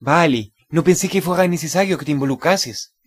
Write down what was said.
Vale, no pensé que fuera necesario que te involucrases.